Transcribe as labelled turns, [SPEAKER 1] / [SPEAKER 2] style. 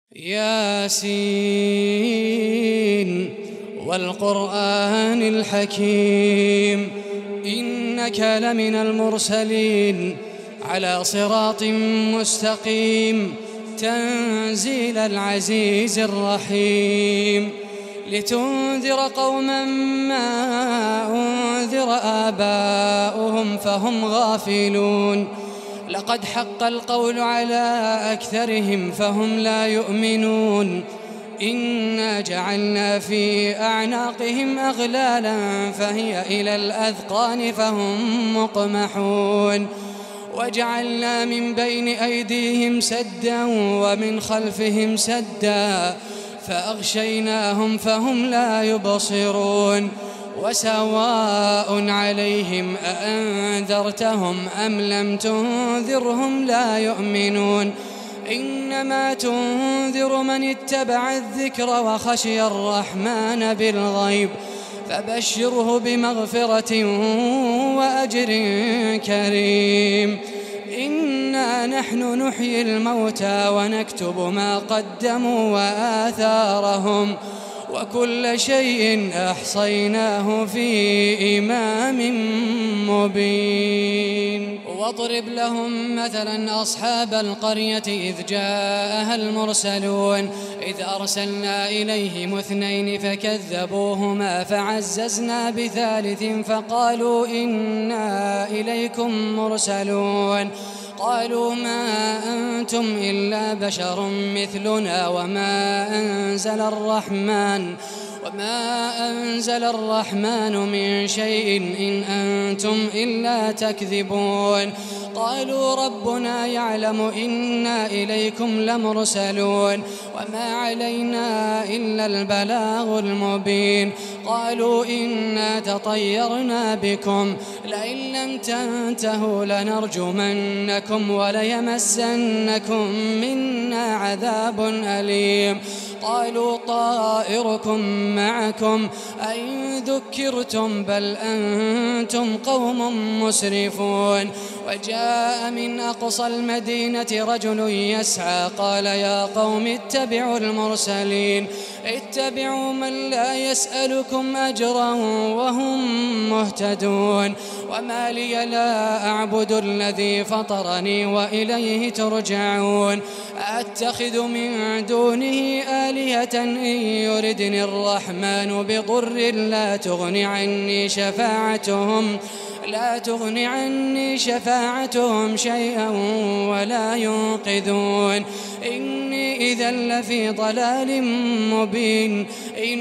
[SPEAKER 1] ياسين والقرآن الحكيم إنك لمن المرسلين على صراط مستقيم تنزيل العزيز الرحيم لتنذر قوما ما أنذر آباؤهم فهم غافلون لقد حق القول على أكثرهم فهم لا يؤمنون إنا جعلنا في أعناقهم أغلالا فهي إلى الأذقان فهم مقمحون وجعلنا من بين أيديهم سدا ومن خلفهم سدا فأغشيناهم فهم لا يبصرون وسواء عليهم أأنذرتهم أم لم تنذرهم لا يؤمنون إنما تنذر من اتبع الذكر وخشي الرحمن بالغيب فبشره بمغفرة وأجر كريم إنا نحن نحيي الموتى ونكتب ما قدموا وآثارهم وكل شيء أحصيناه في إمام مبين واضرب لهم مثلا أصحاب القرية إذ جاءها المرسلون إذ أرسلنا إليهم 2 فكذبوهما فعززنا بثالث فقالوا إنا إليكم مرسلون قالوا ما أنتم إلا بشر مثلنا وما أنزل الرحمن من شيء إن أنتم إلا تكذبون قالوا ربنا يعلم إنا إليكم لمرسلون وما علينا إلا البلاغ المبين قالوا إنا تطيرنا بكم لئن لم تنتهوا لنرجمنكم وليمسنكم منا عذاب أليم قالوا طائركم معكم أئن ذكرتم بل أنتم قوم مسرفون وجاء من أقصى المدينة رجل يسعى قال يا قوم اتبعوا المرسلين اتبعوا من لا يسألكم أجرا وهم مهتدون وما لي لا أعبد الذي فطرني وإليه ترجعون أتخذ من دونه آلهة إن يردني الرحمن بضر لا تغني عني شفاعتهم شيئا ولا ينقذون إني إذا لفي ضلال مبين